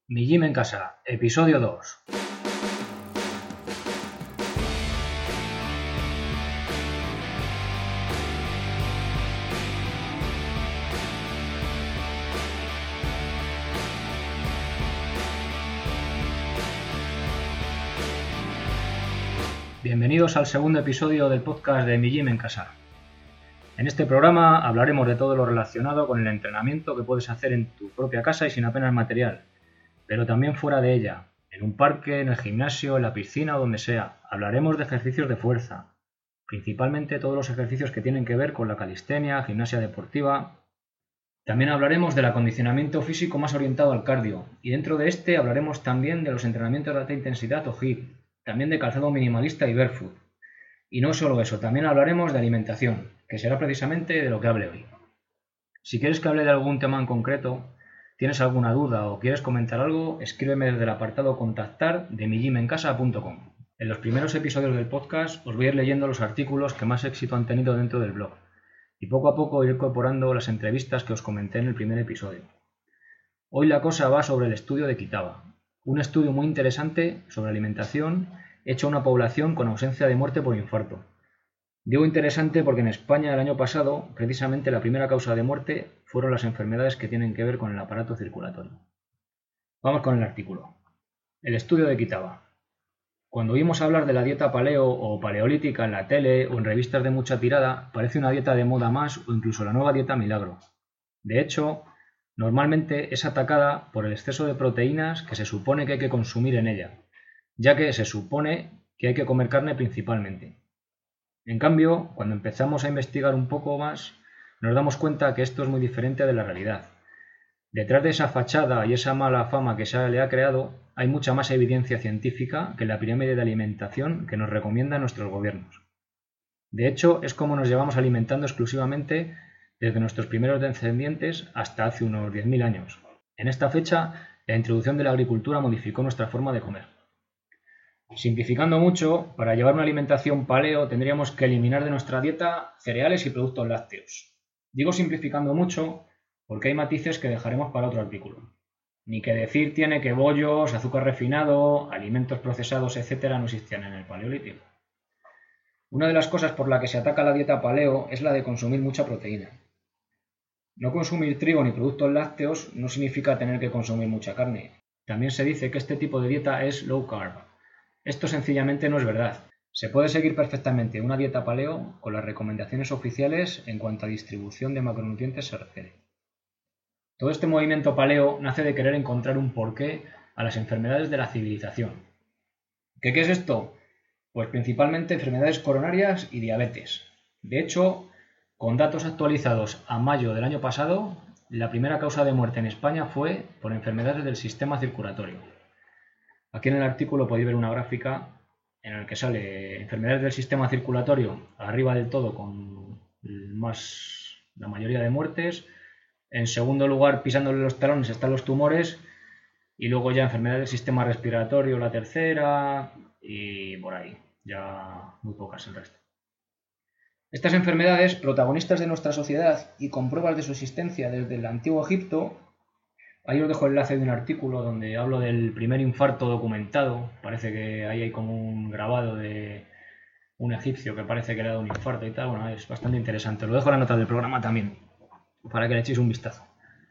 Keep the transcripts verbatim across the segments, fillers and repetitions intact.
Mi Gym en Casa, episodio dos. Bienvenidos al segundo episodio del podcast de Mi Gym en Casa. En este programa hablaremos de todo lo relacionado con el entrenamiento que puedes hacer en tu propia casa y sin apenas material, pero también fuera de ella, en un parque, en el gimnasio, en la piscina o donde sea. Hablaremos de ejercicios de fuerza, principalmente todos los ejercicios que tienen que ver con la calistenia, gimnasia deportiva. También hablaremos del acondicionamiento físico más orientado al cardio, y dentro de este hablaremos también de los entrenamientos de alta intensidad o H I I T, también de calzado minimalista y barefoot. Y no solo eso, también hablaremos de alimentación, que será precisamente de lo que hable hoy. Si quieres que hable de algún tema en concreto, tienes alguna duda o quieres comentar algo, escríbeme desde el apartado contactar de mi gym en casa punto com. En los primeros episodios del podcast os voy a ir leyendo los artículos que más éxito han tenido dentro del blog y poco a poco ir incorporando las entrevistas que os comenté en el primer episodio. Hoy la cosa va sobre el estudio de Kitava, un estudio muy interesante sobre alimentación hecho a una población con ausencia de muerte por infarto. Digo interesante porque en España el año pasado, precisamente la primera causa de muerte fueron las enfermedades que tienen que ver con el aparato circulatorio. Vamos con el artículo. El estudio de Kitava. Cuando oímos hablar de la dieta paleo o paleolítica en la tele o en revistas de mucha tirada, parece una dieta de moda más o incluso la nueva dieta milagro. De hecho, normalmente es atacada por el exceso de proteínas que se supone que hay que consumir en ella, ya que se supone que hay que comer carne principalmente. En cambio, cuando empezamos a investigar un poco más, nos damos cuenta que esto es muy diferente de la realidad. Detrás de esa fachada y esa mala fama que se le ha creado, hay mucha más evidencia científica que la pirámide de alimentación que nos recomiendan nuestros gobiernos. De hecho, es como nos llevamos alimentando exclusivamente desde nuestros primeros descendientes hasta hace unos diez mil años. En esta fecha, la introducción de la agricultura modificó nuestra forma de comer. Simplificando mucho, para llevar una alimentación paleo tendríamos que eliminar de nuestra dieta cereales y productos lácteos. Digo simplificando mucho porque hay matices que dejaremos para otro artículo. Ni que decir tiene que bollos, azúcar refinado, alimentos procesados, etcétera no existían en el paleolítico. Una de las cosas por la que se ataca la dieta paleo es la de consumir mucha proteína. No consumir trigo ni productos lácteos no significa tener que consumir mucha carne. También se dice que este tipo de dieta es low carb. Esto sencillamente no es verdad. Se puede seguir perfectamente una dieta paleo con las recomendaciones oficiales en cuanto a distribución de macronutrientes se refiere. Todo este movimiento paleo nace de querer encontrar un porqué a las enfermedades de la civilización. ¿Qué, qué es esto? Pues principalmente enfermedades coronarias y diabetes. De hecho, con datos actualizados a mayo del año pasado, la primera causa de muerte en España fue por enfermedades del sistema circulatorio. Aquí en el artículo podéis ver una gráfica en la que sale enfermedades del sistema circulatorio arriba del todo con más, la mayoría de muertes. En segundo lugar, pisándole los talones, están los tumores. Y luego ya enfermedades del sistema respiratorio, la tercera. Y por ahí, ya muy pocas el resto. Estas enfermedades, protagonistas de nuestra sociedad y con pruebas de su existencia desde el antiguo Egipto. Ahí os dejo el enlace de un artículo donde hablo del primer infarto documentado. Parece que ahí hay como un grabado de un egipcio que parece que le ha dado un infarto y tal. Bueno, es bastante interesante. Lo dejo en la nota del programa también, para que le echéis un vistazo.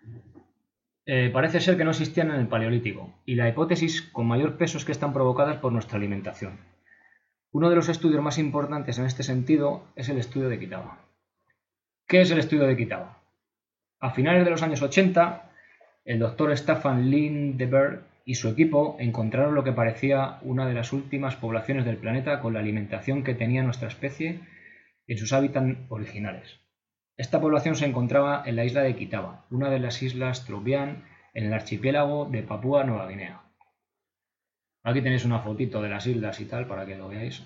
Eh, parece ser que no existían en el Paleolítico, y la hipótesis con mayor peso es que están provocadas por nuestra alimentación. Uno de los estudios más importantes en este sentido es el estudio de Kitava. ¿Qué es el estudio de Kitava? A finales de los años ochenta, el doctor Staffan Lindeberg y su equipo encontraron lo que parecía una de las últimas poblaciones del planeta con la alimentación que tenía nuestra especie en sus hábitats originales. Esta población se encontraba en la isla de Kitava, una de las islas Trobriand en el archipiélago de Papúa Nueva Guinea. Aquí tenéis una fotito de las islas y tal para que lo veáis.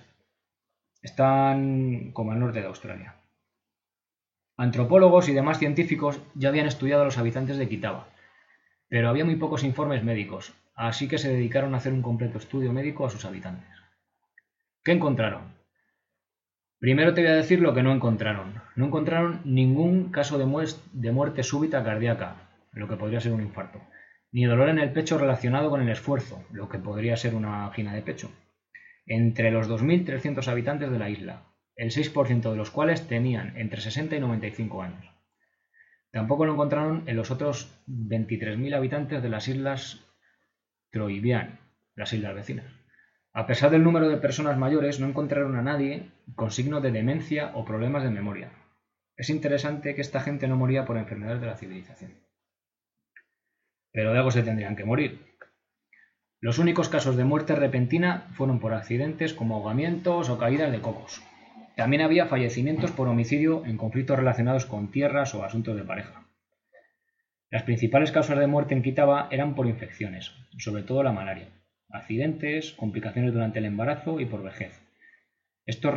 Están como al norte de Australia. Antropólogos y demás científicos ya habían estudiado a los habitantes de Kitava, pero había muy pocos informes médicos, así que se dedicaron a hacer un completo estudio médico a sus habitantes. ¿Qué encontraron? Primero te voy a decir lo que no encontraron. No encontraron ningún caso de, mu- de muerte súbita cardíaca, lo que podría ser un infarto, ni dolor en el pecho relacionado con el esfuerzo, lo que podría ser una angina de pecho, entre los dos mil trescientos habitantes de la isla, el seis por ciento de los cuales tenían entre sesenta y noventa y cinco años. Tampoco lo encontraron en los otros veintitrés mil habitantes de las islas Trobriand, las islas vecinas. A pesar del número de personas mayores, no encontraron a nadie con signos de demencia o problemas de memoria. Es interesante que esta gente no moría por enfermedades de la civilización. Pero de algo se tendrían que morir. Los únicos casos de muerte repentina fueron por accidentes como ahogamientos o caídas de cocos. También había fallecimientos por homicidio en conflictos relacionados con tierras o asuntos de pareja. Las principales causas de muerte en Kitava eran por infecciones, sobre todo la malaria, accidentes, complicaciones durante el embarazo y por vejez. Esto,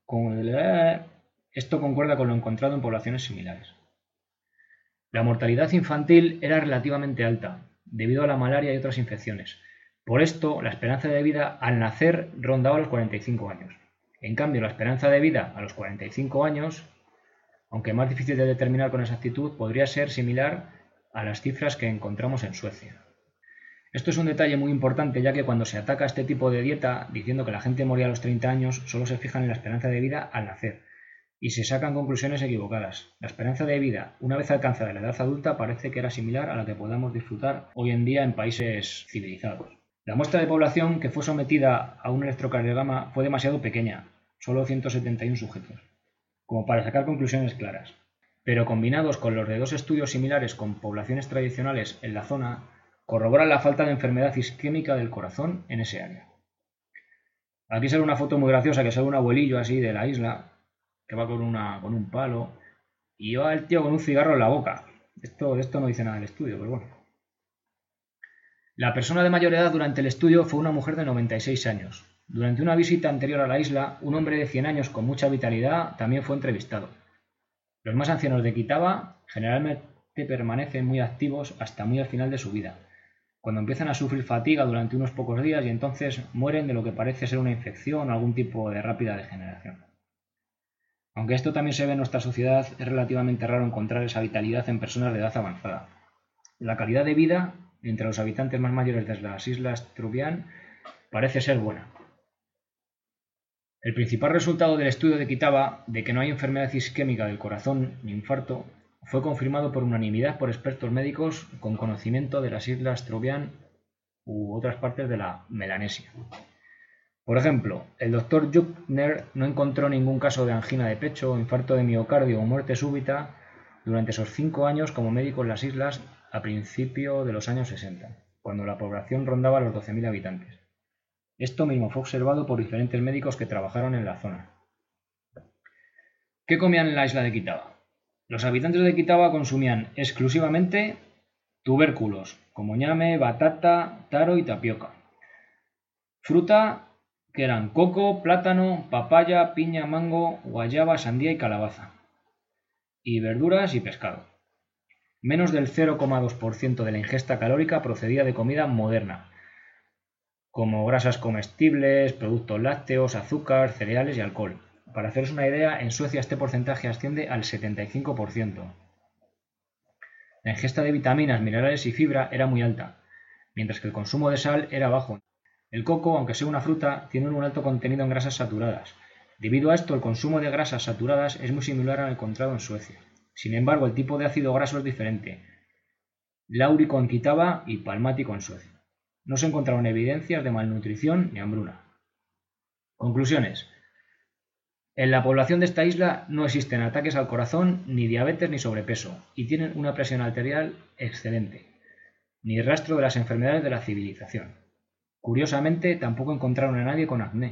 Esto concuerda con lo encontrado en poblaciones similares. La mortalidad infantil era relativamente alta, debido a la malaria y otras infecciones. Por esto, la esperanza de vida al nacer rondaba los cuarenta y cinco años. En cambio, la esperanza de vida a los cuarenta y cinco años, aunque más difícil de determinar con exactitud, podría ser similar a las cifras que encontramos en Suecia. Esto es un detalle muy importante, ya que cuando se ataca este tipo de dieta diciendo que la gente moría a los treinta años, solo se fijan en la esperanza de vida al nacer y se sacan conclusiones equivocadas. La esperanza de vida, una vez alcanzada la edad adulta, parece que era similar a la que podamos disfrutar hoy en día en países civilizados. La muestra de población que fue sometida a un electrocardiograma fue demasiado pequeña, solo ciento setenta y uno sujetos, como para sacar conclusiones claras. Pero combinados con los de dos estudios similares con poblaciones tradicionales en la zona, corroboran la falta de enfermedad isquémica del corazón en ese área. Aquí sale una foto muy graciosa que sale un abuelillo así de la isla, que va con, una, con un palo, y va el tío con un cigarro en la boca. Esto, de esto no dice nada el estudio, pero bueno. La persona de mayor edad durante el estudio fue una mujer de noventa y seis años. Durante una visita anterior a la isla, un hombre de cien años con mucha vitalidad también fue entrevistado. Los más ancianos de Kitava generalmente permanecen muy activos hasta muy al final de su vida, cuando empiezan a sufrir fatiga durante unos pocos días y entonces mueren de lo que parece ser una infección o algún tipo de rápida degeneración. Aunque esto también se ve en nuestra sociedad, es relativamente raro encontrar esa vitalidad en personas de edad avanzada. La calidad de vida entre los habitantes más mayores de las islas Trobriand parece ser buena. El principal resultado del estudio de Kitava de que no hay enfermedad isquémica del corazón ni infarto fue confirmado por unanimidad por expertos médicos con conocimiento de las islas Trobriand u otras partes de la Melanesia. Por ejemplo, el doctor Juckner no encontró ningún caso de angina de pecho, infarto de miocardio o muerte súbita durante esos cinco años como médico en las islas a principios de los años sesenta, cuando la población rondaba los doce mil habitantes. Esto mismo fue observado por diferentes médicos que trabajaron en la zona. ¿Qué comían en la isla de Kitava? Los habitantes de Kitava consumían exclusivamente tubérculos, como ñame, batata, taro y tapioca. Fruta, que eran coco, plátano, papaya, piña, mango, guayaba, sandía y calabaza. Y verduras y pescado. Menos del cero coma dos por ciento de la ingesta calórica procedía de comida moderna, como grasas comestibles, productos lácteos, azúcar, cereales y alcohol. Para haceros una idea, en Suecia este porcentaje asciende al setenta y cinco por ciento. La ingesta de vitaminas, minerales y fibra era muy alta, mientras que el consumo de sal era bajo. El coco, aunque sea una fruta, tiene un alto contenido en grasas saturadas. Debido a esto, el consumo de grasas saturadas es muy similar al encontrado en Suecia. Sin embargo, el tipo de ácido graso es diferente. Láurico en Kitava y palmático en Suecia. No se encontraron evidencias de malnutrición ni hambruna. Conclusiones. En la población de esta isla no existen ataques al corazón, ni diabetes ni sobrepeso, y tienen una presión arterial excelente, ni rastro de las enfermedades de la civilización. Curiosamente, tampoco encontraron a nadie con acné.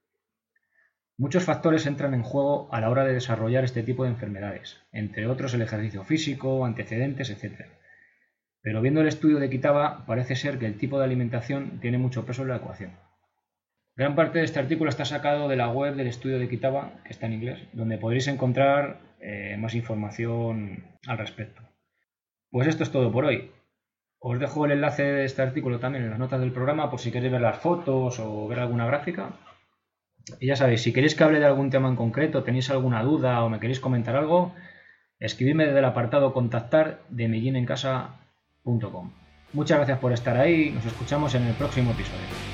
Muchos factores entran en juego a la hora de desarrollar este tipo de enfermedades, entre otros el ejercicio físico, antecedentes, etcétera. Pero viendo el estudio de Kitava, parece ser que el tipo de alimentación tiene mucho peso en la ecuación. Gran parte de este artículo está sacado de la web del estudio de Kitava, que está en inglés, donde podréis encontrar eh, más información al respecto. Pues esto es todo por hoy. Os dejo el enlace de este artículo también en las notas del programa por si queréis ver las fotos o ver alguna gráfica. Y ya sabéis, si queréis que hable de algún tema en concreto, tenéis alguna duda o me queréis comentar algo, escribidme desde el apartado contactar de millín en casa punto com. Muchas gracias por estar ahí, nos escuchamos en el próximo episodio.